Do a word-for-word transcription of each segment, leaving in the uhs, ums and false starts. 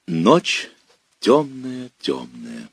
Ночь темная, темная.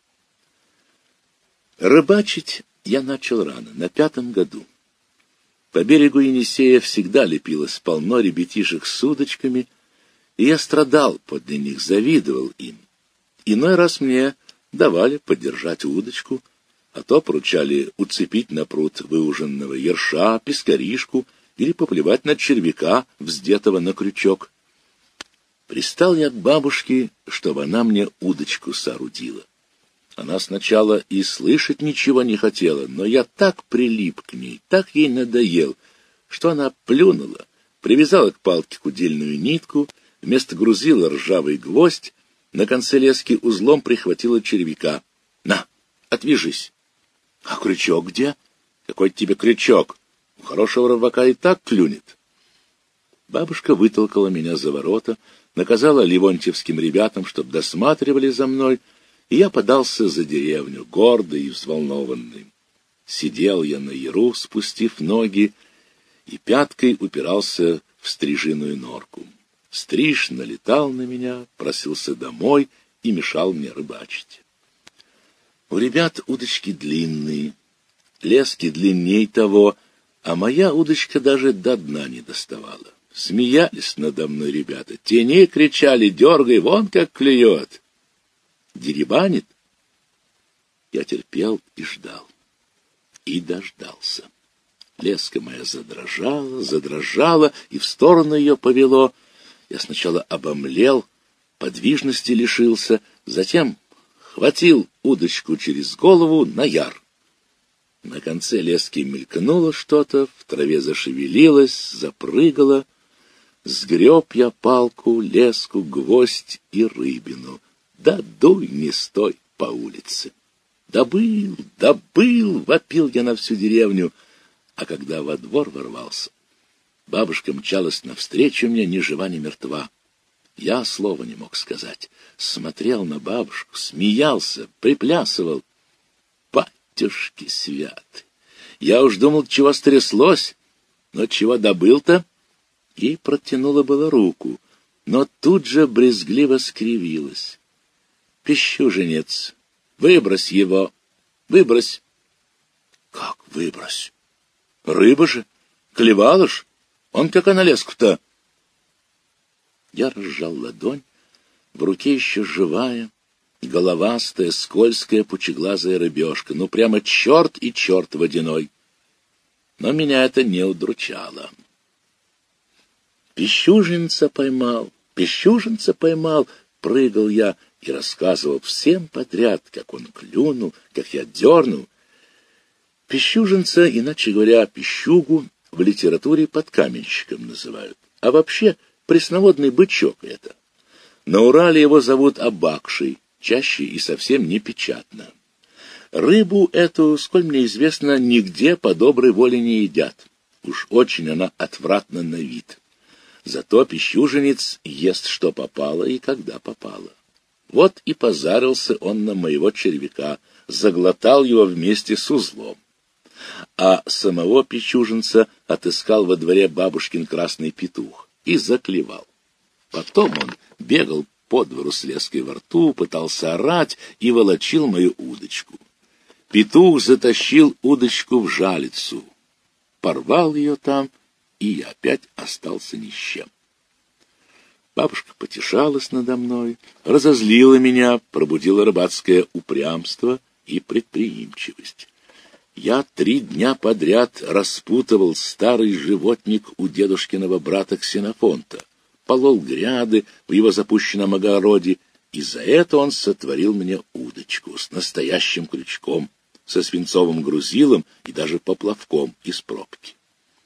Рыбачить я начал рано, на пятом году. По берегу Енисея всегда лепилось полно ребятишек с удочками, и я страдал подле них, завидовал им. Иной раз мне давали подержать удочку, а то поручали уцепить на пруд выуженного ерша, пескаришку или поплевать на червяка, вздетого на крючок. Пристал я к бабушке, чтобы она мне удочку соорудила. Она сначала и слышать ничего не хотела, но я так прилип к ней, так ей надоел, что она плюнула, привязала к палке кудельную нитку, вместо грузила ржавый гвоздь, на конце лески узлом прихватила червяка. «На, отвяжись!» «А крючок где?» «Какой тебе крючок? У хорошего рыбака и так клюнет». Бабушка вытолкала меня за ворота, наказала ливонтьевским ребятам, чтоб досматривали за мной, и я подался за деревню, гордый и взволнованный. Сидел я на яру, спустив ноги, и пяткой упирался в стрижиную норку. Стриж налетал на меня, просился домой и мешал мне рыбачить. У ребят удочки длинные, лески длинней того, а моя удочка даже до дна не доставала. Смеялись надо мной ребята, тени кричали: «Дергай, вон как клюет!» Деребанит. Я терпел и ждал. И дождался. Леска моя задрожала, задрожала, и в сторону ее повело. Я сначала обомлел, подвижности лишился, затем хватил удочку через голову на яр. На конце лески мелькнуло что-то, в траве зашевелилось, запрыгало. Сгреб я палку, леску, гвоздь и рыбину. Да дуй, не стой по улице. Добыл, добыл, вопил я на всю деревню. А когда во двор ворвался, бабушка мчалась навстречу мне, ни жива, ни мертва. Я слова не мог сказать. Смотрел на бабушку, смеялся, приплясывал. Батюшки святы! Я уж думал, чего стряслось, но чего добыл-то? И протянула была руку, но тут же брезгливо скривилась. «Пищуженец, выбрось его, выбрось». «Как выбрось? Рыба же, клевала ж, он как она леску-то». Я разжал ладонь, в руке еще живая, головастая, скользкая, пучеглазая рыбешка, ну прямо черт и черт водяной. Но меня это не удручало. «Пищуженца поймал, пищуженца поймал», прыгал я и рассказывал всем подряд, как он клюнул, как я дернул. Пищуженца, иначе говоря, пищугу, в литературе подкаменщиком называют, а вообще пресноводный бычок это. На Урале его зовут абакшей, чаще и совсем не печатно. Рыбу эту, сколь мне известно, нигде по доброй воле не едят. Уж очень она отвратна на вид. Зато пищуженец ест, что попало и когда попало. Вот и позарился он на моего червяка, заглотал его вместе с узлом. А самого пищуженца отыскал во дворе бабушкин красный петух и заклевал. Потом он бегал по двору с леской во рту, пытался орать и волочил мою удочку. Петух затащил удочку в жалицу, порвал ее там, и я опять остался ни с чем. Бабушка потешалась надо мной, разозлила меня, пробудила рыбацкое упрямство и предприимчивость. Я три дня подряд распутывал старый животник у дедушкиного брата Ксенофонта, полол гряды в его запущенном огороде, и за это он сотворил мне удочку с настоящим крючком, со свинцовым грузилом и даже поплавком из пробки.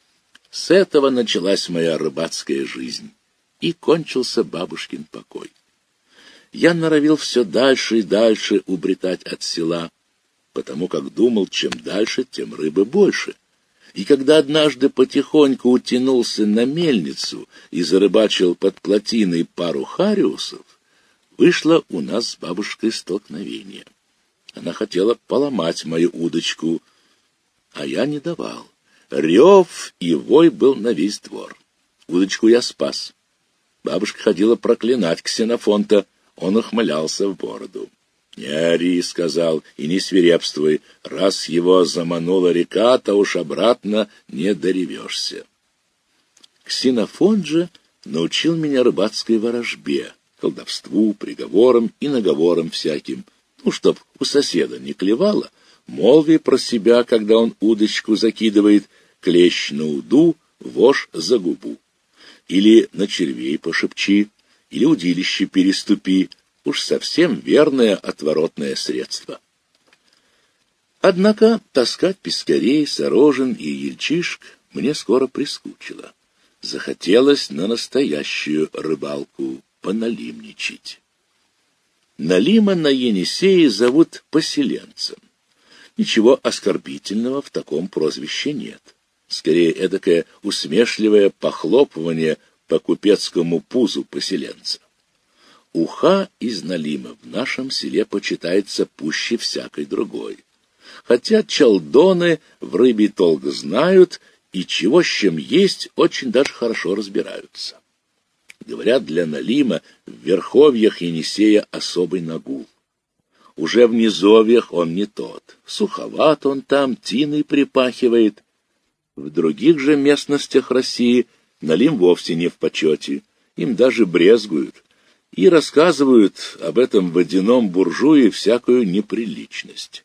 С этого началась моя рыбацкая жизнь, и кончился бабушкин покой. Я норовил все дальше и дальше убретать от села, потому как думал, чем дальше, тем рыбы больше. И когда однажды потихоньку утянулся на мельницу и зарыбачил под плотиной пару хариусов, вышло у нас с бабушкой столкновение. Она хотела поломать мою удочку, а я не давал. Рев и вой был на весь двор. Удочку я спас. Бабушка ходила проклинать Ксенофонта, Он ухмылялся в бороду. «Не ори», — сказал, — «и не свирепствуй. Раз его заманула река, то уж обратно не доревешься». Ксенофонт же научил меня рыбацкой ворожбе, колдовству, приговорам и наговорам всяким. Ну, чтоб у соседа не клевало, молви про себя, когда он удочку закидывает: клещ на уду, вошь за губу. Или на червей пошепчи, или удилище переступи. Уж совсем верное отворотное средство. Однако таскать пескарей, сорожен и ельчишк мне скоро прискучило. Захотелось на настоящую рыбалку поналимничать. Налима на Енисее зовут поселенцем. Ничего оскорбительного в таком прозвище нет. Скорее, эдакое усмешливое похлопывание по купецкому пузу поселенца. Уха из Налима в нашем селе почитается пуще всякой другой. Хотя чалдоны в рыбе толк знают и чего с чем есть очень даже хорошо разбираются. Говорят, для Налима в верховьях Енисея особый нагул. Уже в низовьях он не тот. Суховат он там, тиной припахивает. В других же местностях России Налим вовсе не в почете. Им даже брезгуют. И рассказывают об этом водяном буржуе всякую неприличность.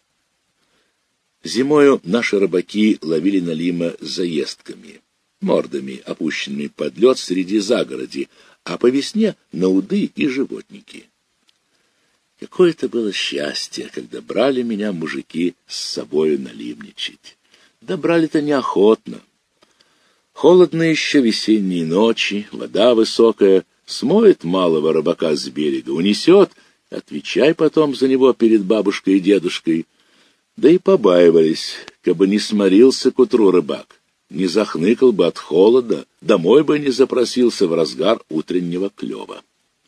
Зимою наши рыбаки ловили Налима заездками, мордами, опущенными под лед среди загороди, а по весне на уды и животники. Какое это было счастье, когда брали меня мужики с собою налимничать. Да брали-то неохотно. Холодно еще весенние ночи, вода высокая, смоет малого рыбака с берега, унесет, отвечай потом за него перед бабушкой и дедушкой. Да и побаивались, кабы не сморился к утру рыбак, не захныкал бы от холода, домой бы не запросился в разгар утреннего клёва.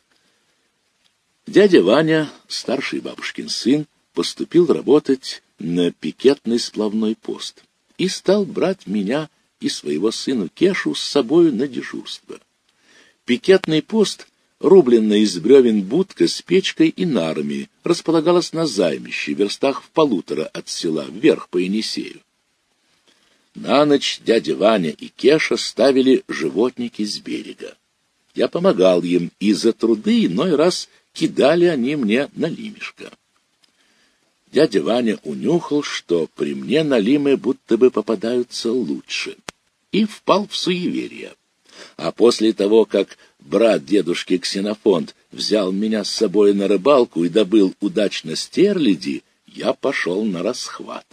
Дядя Ваня, старший бабушкин сын, поступил работать на пикетный сплавной пост и стал брать меня и своего сына Кешу с собою на дежурство. Пикетный пост, рубленная из бревен будка с печкой и нарами, располагалась на займище, в верстах в полутора от села, вверх по Енисею. На ночь дядя Ваня и Кеша ставили животники с берега. Я помогал им, и за труды иной раз кидали они мне налимишко. Дядя Ваня унюхал, что при мне налимы будто бы попадаются лучше, и впал в суеверие. А после того, как брат дедушки Ксенофонт взял меня с собой на рыбалку и добыл удачно стерляди, я пошел на расхват.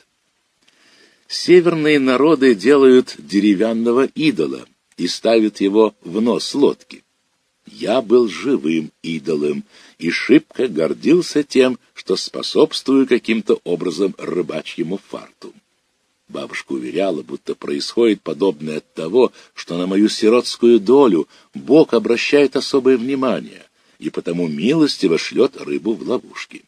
Северные народы делают деревянного идола и ставят его в нос лодки. Я был живым идолом и шибко гордился тем, что способствую каким-то образом рыбачьему фарту. Бабушка уверяла, будто происходит подобное от того, что на мою сиротскую долю Бог обращает особое внимание и потому милостиво шлет рыбу в ловушки.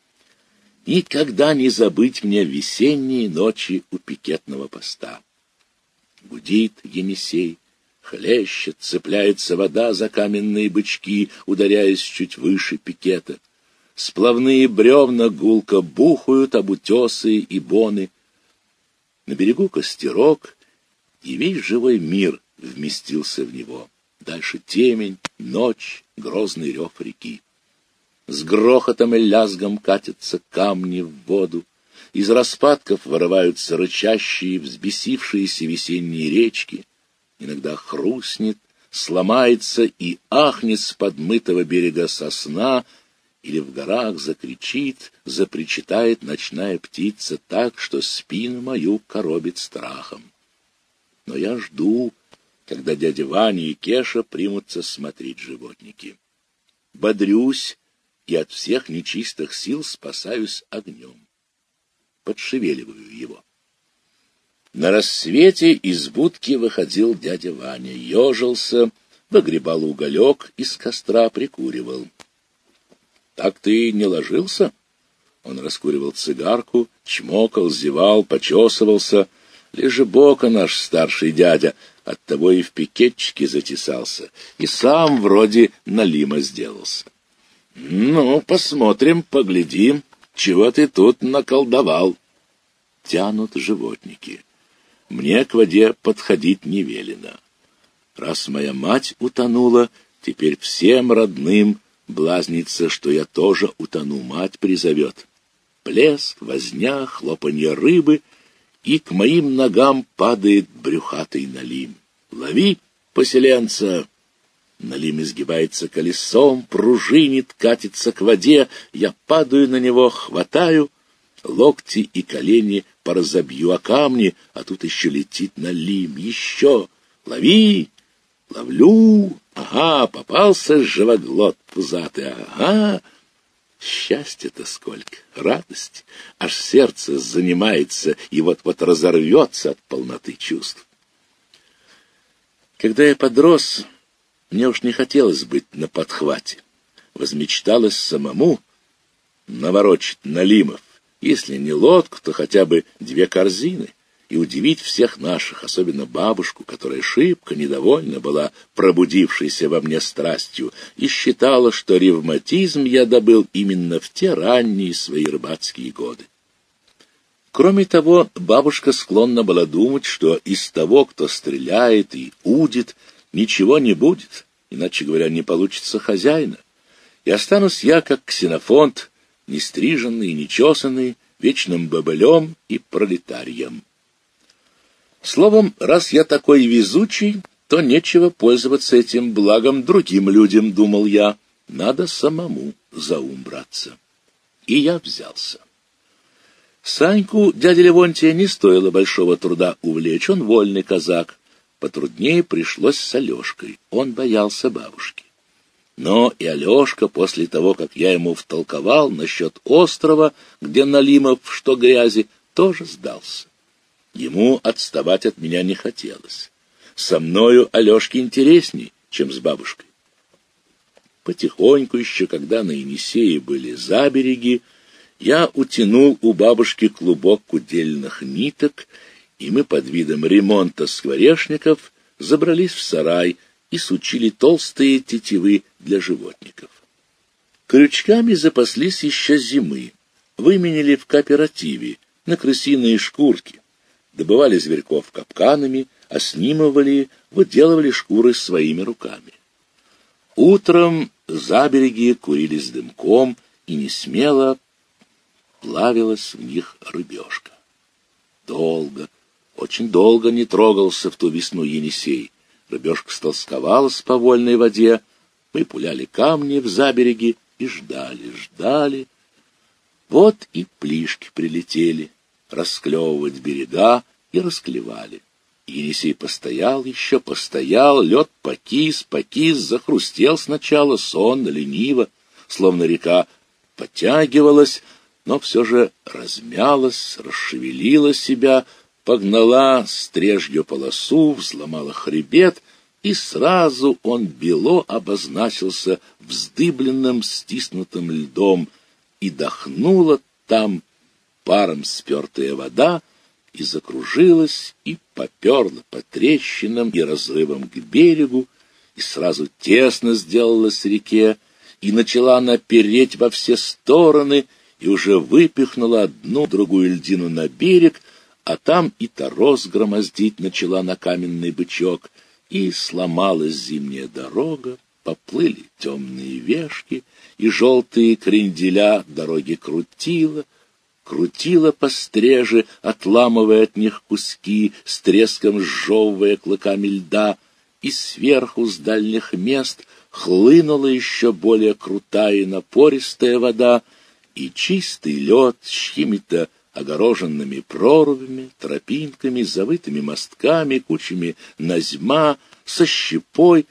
Никогда не забыть мне весенние ночи у пикетного поста. Гудит Енисей, хлещет, цепляется вода за каменные бычки, ударяясь чуть выше пикета. Сплавные бревна гулко бухают об утесы и боны. На берегу костерок, и весь живой мир вместился в него. Дальше темень, ночь, грозный рев реки. С грохотом и лязгом катятся камни в воду. Из распадков вырываются рычащие, взбесившиеся весенние речки. Иногда хрустнет, сломается и ахнет с подмытого берега сосна, или в горах закричит, запричитает ночная птица так, что спину мою коробит страхом. Но я жду, когда дядя Ваня и Кеша примутся смотреть животники. Бодрюсь и от всех нечистых сил спасаюсь огнем. Подшевеливаю его. На рассвете из будки выходил дядя Ваня, ежился, выгребал уголек, из костра прикуривал. — Так ты не ложился? Он раскуривал цигарку, чмокал, зевал, почесывался. Лежебока наш старший дядя, оттого и в пикетчике затесался, и сам вроде налима сделался. Ну, посмотрим, поглядим, чего ты тут наколдовал. Тянут животники. Мне к воде подходить не велено. Раз моя мать утонула, теперь всем родным блазнится, что я тоже утону, мать призовет. Плеск, возня, хлопанье рыбы, и к моим ногам падает брюхатый Налим. Лови, поселенца! Налим изгибается колесом, пружинит, катится к воде. Я падаю на него, хватаю, локти и колени поразобью о камни, а тут еще летит Налим. Еще! Лови! Ловлю! Ага, попался живоглот пузатый, ага! Счастья-то сколько, радость, аж сердце занимается и вот-вот разорвется от полноты чувств. Когда я подрос, мне уж не хотелось быть на подхвате. Возмечталось самому наворочить Налимов, если не лодку, то хотя бы две корзины, и удивить всех наших, особенно бабушку, которая шибко недовольна была пробудившейся во мне страстью и считала, что ревматизм я добыл именно в те ранние свои рыбацкие годы. Кроме того, бабушка склонна была думать, что из того, кто стреляет и удит, ничего не будет, иначе говоря, не получится хозяина, и останусь я, как Ксенофонт, нестриженный и нечесанный, вечным бобылем и пролетарием. Словом, раз я такой везучий, то нечего пользоваться этим благом другим людям, думал я. Надо самому за ум браться. И я взялся. Саньку, дядя Левонтия, не стоило большого труда увлечь, он вольный казак. Потруднее пришлось с Алешкой, он боялся бабушки. Но и Алешка, после того, как я ему втолковал насчет острова, где Налимов что грязи, тоже сдался. Ему отставать от меня не хотелось. Со мною Алешке интересней, чем с бабушкой. Потихоньку еще, когда на Енисее были забереги, я утянул у бабушки клубок кудельных ниток, и мы под видом ремонта скворечников забрались в сарай и сучили толстые тетивы для животников. Крючками запаслись еще зимы, выменили в кооперативе на крысиные шкурки. Добывали зверьков капканами, оснимывали, выделывали шкуры своими руками. Утром забереги курились дымком, и несмело плавилась в них рыбешка. Долго, очень долго не трогался в ту весну Енисей. Рыбешка столсковалась по вольной воде, мы пуляли камни в забереги и ждали, ждали. Вот и плишки прилетели расклевывать берега и расклевали. Енисей постоял еще, постоял, лед покис, покис, захрустел сначала, сонно, лениво, словно река подтягивалась, но все же размялась, расшевелила себя, погнала стрежью полосу, взломала хребет, и сразу он бело обозначился вздыбленным, стиснутым льдом, и дохнула там паром спертая вода, и закружилась, и поперла по трещинам и разрывам к берегу, и сразу тесно сделалась реке, и начала она переть во все стороны, и уже выпихнула одну другую льдину на берег, а там и торос громоздить начала на каменный бычок, и сломалась зимняя дорога, поплыли темные вешки, и желтые кренделя дороги крутила, крутила постреже, отламывая от них куски, с треском сжевывая клыками льда, и сверху с дальних мест хлынула еще более крутая и напористая вода, и чистый лед с чьими-то огороженными прорубями, тропинками, завытыми мостками, кучами назьма, со щепой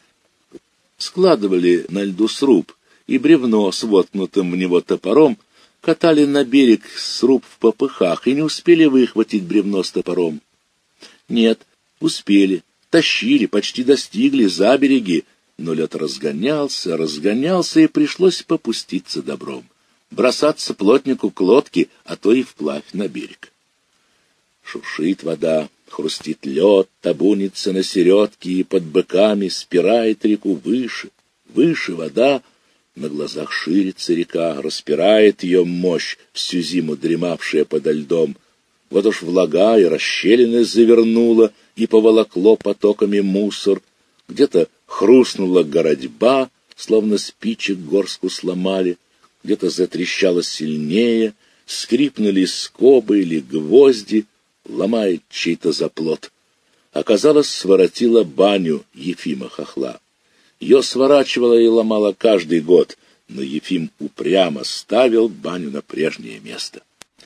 складывали на льду сруб, и бревно с воткнутым в него топором катали на берег сруб в попыхах и не успели выхватить бревно с топором. Нет, успели, тащили, почти достигли забереги, но лед разгонялся, разгонялся, и пришлось попуститься добром, бросаться плотнику к лодке, а то и вплавь на берег. Шуршит вода, хрустит лед, табунится на середке и под быками спирает реку выше, выше вода, На глазах ширится река, распирает ее мощь, всю зиму дремавшая подо льдом. Вот уж влага и расщелины завернула и поволокло потоками мусор. Где-то хрустнула городьба, словно спичек горстку сломали, где-то затрещало сильнее, скрипнули скобы или гвозди, ломает чей-то заплот. Оказалось, своротила баню Ефима хохла. Ее сворачивала и ломала каждый год, но Ефим упрямо ставил баню на прежнее место.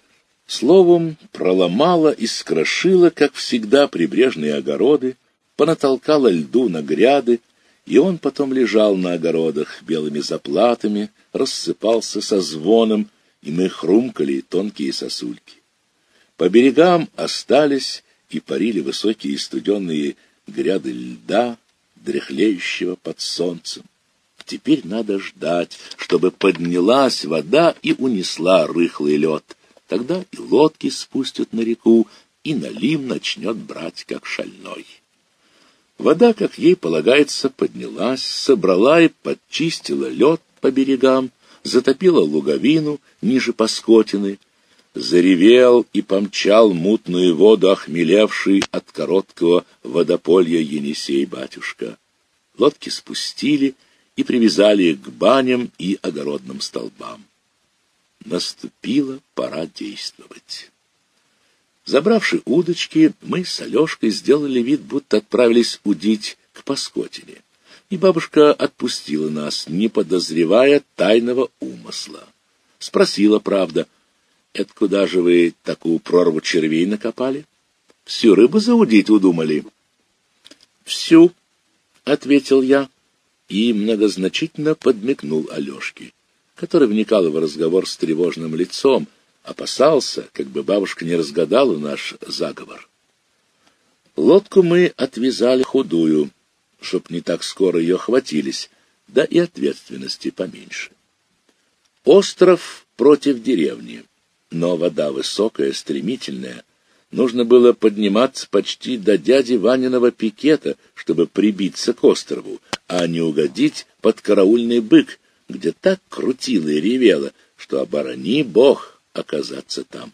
Словом, проломала и скрошила, как всегда, прибрежные огороды, понатолкала льду на гряды, и он потом лежал на огородах белыми заплатами, рассыпался со звоном, и мы хрумкали тонкие сосульки. По берегам остались и парили высокие студенные гряды льда, дряхлеющего под солнцем. Теперь надо ждать, чтобы поднялась вода и унесла рыхлый лед. Тогда и лодки спустят на реку, и налим начнет брать, как шальной. Вода, как ей полагается, поднялась, собрала и подчистила лед по берегам, затопила луговину ниже Паскотины, заревел и помчал мутную воду, охмелевший от короткого водополья Енисей-батюшка. Лодки спустили и привязали их к баням и огородным столбам. Наступила пора действовать. Забравши удочки, мы с Алешкой сделали вид, будто отправились удить к Паскотине, и бабушка отпустила нас, не подозревая тайного умысла. Спросила, правда: «Это куда же вы такую прорву червей накопали? Всю рыбу заудить удумали?» «Всю», — ответил я и многозначительно подмигнул Алешке, который вникал в разговор с тревожным лицом, опасался, как бы бабушка не разгадала наш заговор. Лодку мы отвязали худую, чтоб не так скоро ее хватились, да и ответственности поменьше. Остров против деревни, но вода высокая, стремительная. Нужно было подниматься почти до дяди Ваниного пикета, чтобы прибиться к острову, а не угодить под караульный бык, где так крутило и ревело, что оборони Бог оказаться там.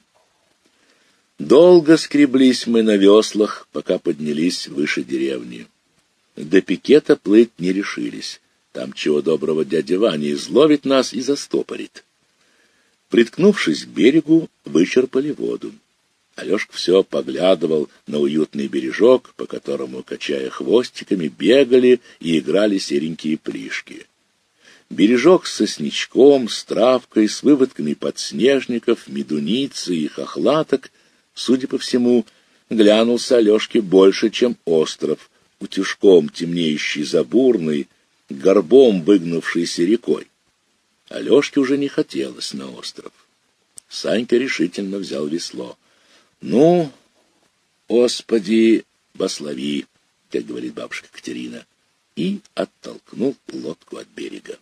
Долго скреблись мы на веслах, пока поднялись выше деревни. До пикета плыть не решились. Там, чего доброго, дядя Ваня изловит нас и застопорит. Приткнувшись к берегу, вычерпали воду. Алешка все поглядывал на уютный бережок, по которому, качая хвостиками, бегали и играли серенькие плишки. Бережок с сосничком, с травкой, с выводками подснежников, медуницы и хохлаток, судя по всему, глянулся Алешке больше, чем остров, утюжком темнеющий за бурной, горбом выгнувшейся рекой. Алешке уже не хотелось на остров. Санька решительно взял весло. «Ну, Господи, благослови», как говорит бабушка Катерина, и оттолкнул лодку от берега.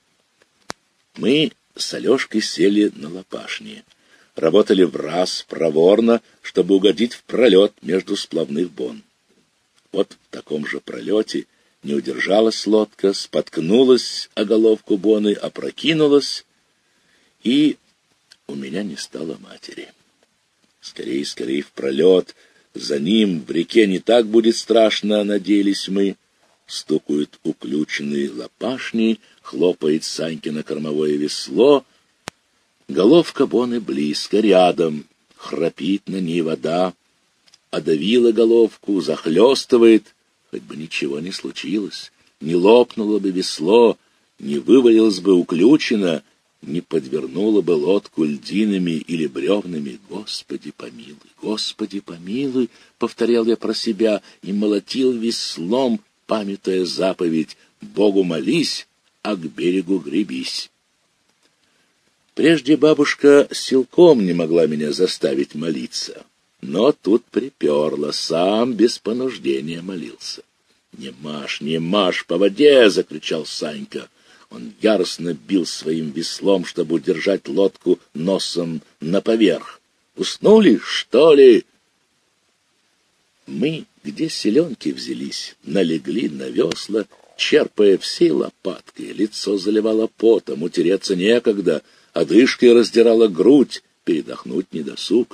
Мы с Алешкой сели на лопашни, работали враз, проворно, чтобы угодить в пролет между сплавных бон. Вот в таком же пролете не удержалась лодка, споткнулась о головку боны, опрокинулась, и у меня не стало матери. Скорей, скорей в пролет, за ним в реке не так будет страшно, надеялись мы. Стукают уключенные лопашни, хлопает Санькино кормовое весло. Головка боны близко, рядом, храпит на ней вода. Одавила головку, захлестывает, хоть бы ничего не случилось, не лопнуло бы весло, не вывалилось бы уключено, не подвернуло бы лодку льдинами или бревнами. Господи помилуй, Господи помилуй, повторял я про себя и молотил веслом, памятуя заповедь: Богу молись, а к берегу гребись. Прежде бабушка силком не могла меня заставить молиться, но тут приперла, сам без понуждения молился. «Не маш, не маш по воде!» — закричал Санька. Он яростно бил своим веслом, чтобы удержать лодку носом на поверх. «Уснули, что ли?» Мы, где селенки взялись, налегли на весла, черпая всей лопаткой, лицо заливало потом, утереться некогда, одышкой раздирала грудь, передохнуть недосуг.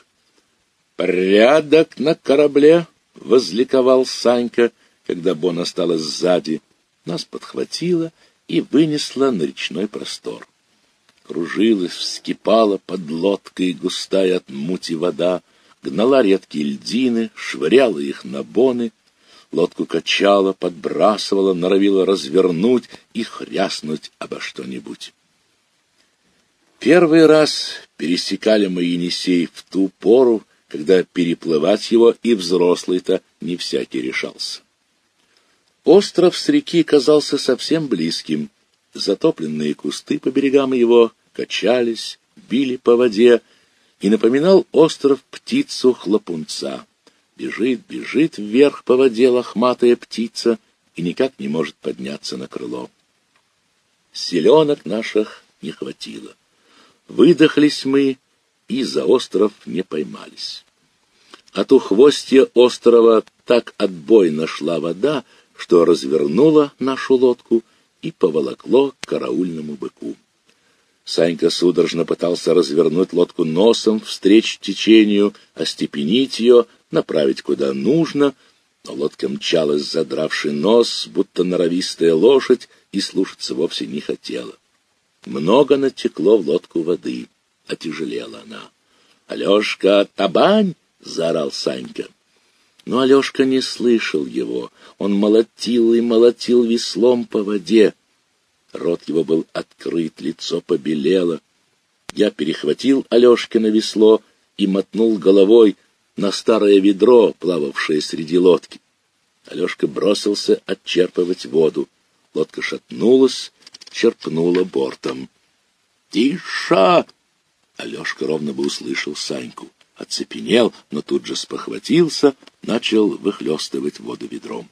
«Порядок на корабле!» — возликовал Санька, когда Бон осталась сзади. Нас подхватила и вынесла на речной простор. Кружилась, вскипала под лодкой густая от мути вода, гнала редкие льдины, швыряла их на боны, лодку качала, подбрасывала, норовила развернуть и хряснуть обо что-нибудь. Первый раз пересекали мы Енисей в ту пору, когда переплывать его и взрослый-то не всякий решался. Остров с реки казался совсем близким. Затопленные кусты по берегам его качались, били по воде, и напоминал остров птицу-хлопунца. Бежит, бежит вверх по воде лохматая птица и никак не может подняться на крыло. Селенок наших не хватило. Выдохлись мы и за остров не поймались. От ухвостья острова так отбойно шла вода, что развернула нашу лодку и поволокло к караульному быку. Санька судорожно пытался развернуть лодку носом встреч течению, остепенить ее, направить куда нужно, но лодка мчалась, задравший нос, будто норовистая лошадь, и слушаться вовсе не хотела. Много натекло в лодку воды, отяжелела она. «Алешка, табань!» — заорал Санька. Но Алешка не слышал его. Он молотил и молотил веслом по воде. Рот его был открыт, лицо побелело. Я перехватил Алешкино весло и мотнул головой на старое ведро, плававшее среди лодки. Алешка бросился отчерпывать воду. Лодка шатнулась, черпнула бортом. «Тише!» Алешка ровно бы услышал Саньку. Оцепенел, но тут же спохватился, начал выхлестывать воду ведром.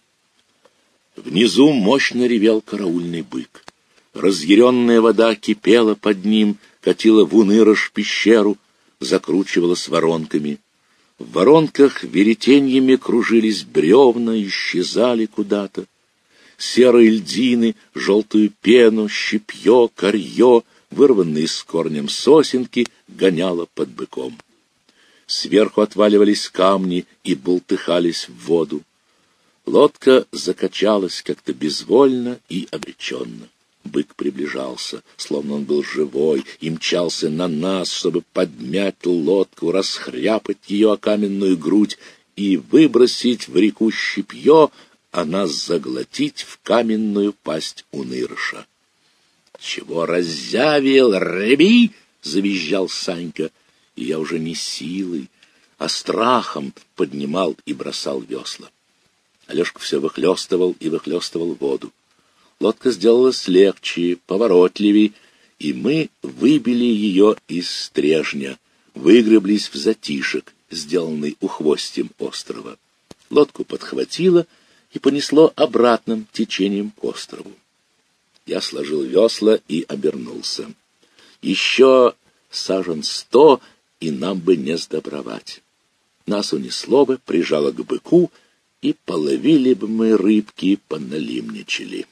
Внизу мощно ревел караульный бык. Разъяренная вода кипела под ним, катила в Унырыш пещеру, закручивалась воронками. В воронках веретеньями кружились бревна, исчезали куда-то. Серые льдины, желтую пену, щепье, корье, вырванные с корнем сосенки, гоняло под быком. Сверху отваливались камни и бултыхались в воду. Лодка закачалась как-то безвольно и обреченно. Бык приближался, словно он был живой, и мчался на нас, чтобы подмять лодку, расхряпать ее о каменную грудь и выбросить в реку щепье, а нас заглотить в каменную пасть Унырыша. — Чего раззявил, рыби? — завизжал Санька, и я уже не силой, а страхом поднимал и бросал весла. Алешка все выхлестывал и выхлестывал воду. Лодка сделалась легче, поворотливей, и мы выбили ее из стрежня, выгреблись в затишек, сделанный ухвостьем острова. Лодку подхватило и понесло обратным течением к острову. Я сложил весла и обернулся. Еще сажен сто, и нам бы не сдобровать. Нас унесло бы, прижало к быку, и половили бы мы рыбки, поналимничали.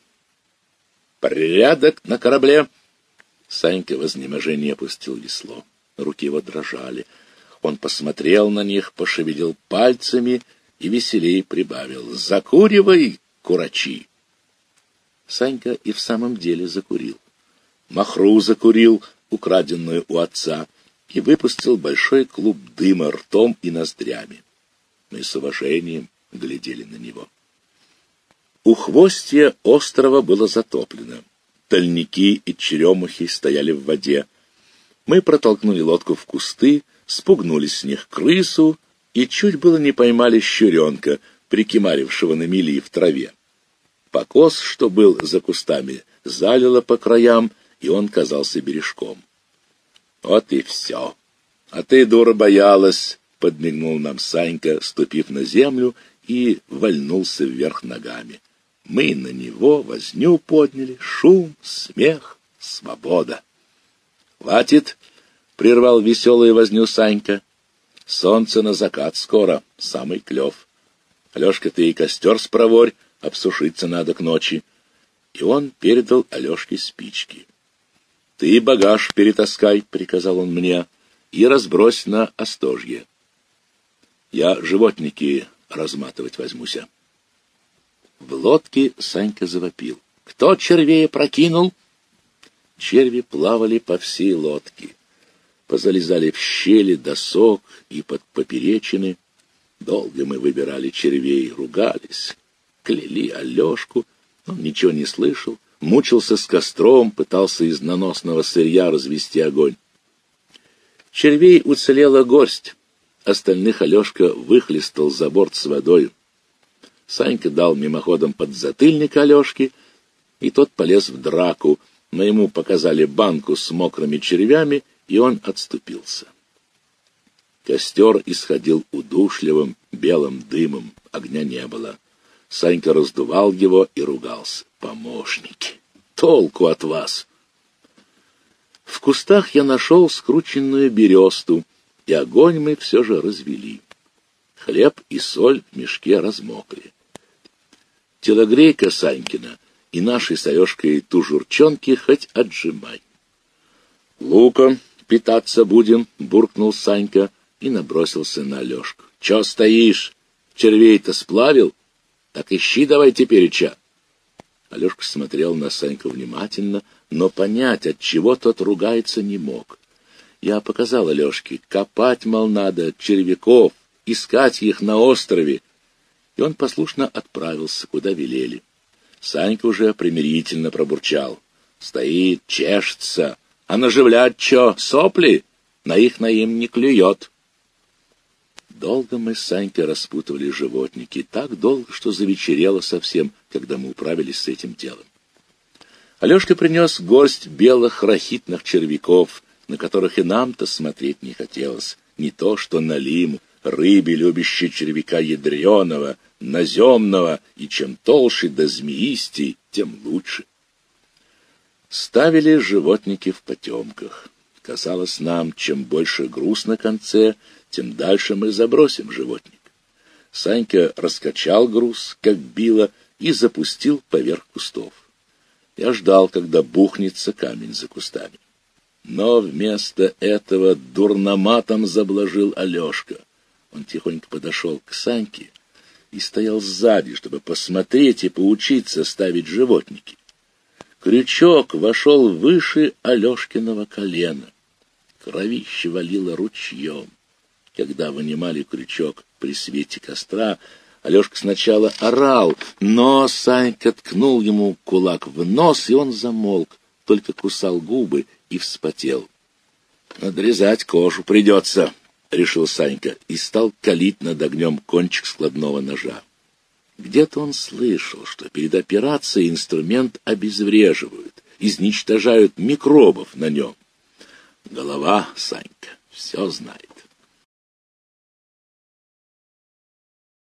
«Порядок на корабле!» Санька в изнеможении опустил весло. Руки его дрожали. Он посмотрел на них, пошевелил пальцами и веселей прибавил: «Закуривай, курачи!» Санька и в самом деле закурил. Махру закурил, украденную у отца, и выпустил большой клуб дыма ртом и ноздрями. Мы с уважением глядели на него. Ухвостье острова было затоплено. Тольники и черемухи стояли в воде. Мы протолкнули лодку в кусты, спугнули с них крысу и чуть было не поймали щуренка, прикимарившего на мели в траве. Покос, что был за кустами, залило по краям, и он казался бережком. «Вот и все. А ты, дура, боялась!» — подмигнул нам Санька, ступив на землю, и вальнулся вверх ногами. Мы на него возню подняли, шум, смех, свобода. «Хватит!» — прервал веселую возню Санька. «Солнце на закат скоро, самый клев. Алешка, ты и костер спроворь, обсушиться надо к ночи. и он передал Алешке спички. — Ты багаж перетаскай, — приказал он мне, — и разбрось на остожье. Я животники разматывать возьмуся. В лодке Санька завопил. — Кто червея прокинул? Черви плавали по всей лодке, позалезали в щели досок и под поперечины. Долго мы выбирали червей, ругались, кляли Алешку. Он ничего не слышал, мучился с костром, пытался из наносного сырья развести огонь. Червей уцелела горсть, остальных Алешка выхлестал за борт с водой. Санька дал мимоходом подзатыльник Алешке, и тот полез в драку, но ему показали банку с мокрыми червями, и он отступился. Костер исходил удушливым белым дымом, огня не было. Санька раздувал его и ругался. «Помощники! Толку от вас!» В кустах я нашел скрученную бересту, и огонь мы все же развели. Хлеб и соль в мешке размокли. Телогрейка Санькина и нашей с Алешкой тужурчонки хоть отжимай. — Луком питаться будем, — буркнул Санька и набросился на Алешку. — Че стоишь? Червей-то сплавил? Так ищи давай тепереча. Алешка смотрел на Саньку внимательно, но понять, от чего тот ругается, не мог. Я показал Алешке: копать, мол, надо червяков, искать их на острове. И он послушно отправился, куда велели. Санька уже примирительно пробурчал. Стоит, чешется, а наживлять чё, сопли? На их на им не клюет. Долго мы с Санькой распутывали животники, так долго, что завечерело совсем, когда мы управились с этим делом. Алешка принес горсть белых рахитных червяков, на которых и нам-то смотреть не хотелось, не то что на лиму, рыбе, любящей червяка ядреного, наземного, и чем толще да змеистей, тем лучше. Ставили животники в потемках. Казалось нам, чем больше груз на конце, тем дальше мы забросим животник. Санька раскачал груз, как било, и запустил поверх кустов. Я ждал, когда бухнется камень за кустами. Но вместо этого дурноматом заблажил Алешка. Он тихонько подошел к Саньке и стоял сзади, чтобы посмотреть и поучиться ставить животники. Крючок вошел выше Алешкиного колена. Кровище валило ручьем. Когда вынимали крючок при свете костра, Алешка сначала орал, но Санька ткнул ему кулак в нос, и он замолк, только кусал губы и вспотел. «Надрезать кожу придется», — решил Санька и стал калить над огнем кончик складного ножа. Где-то он слышал, что перед операцией инструмент обезвреживают, изничтожают микробов на нем. Голова Санька все знает.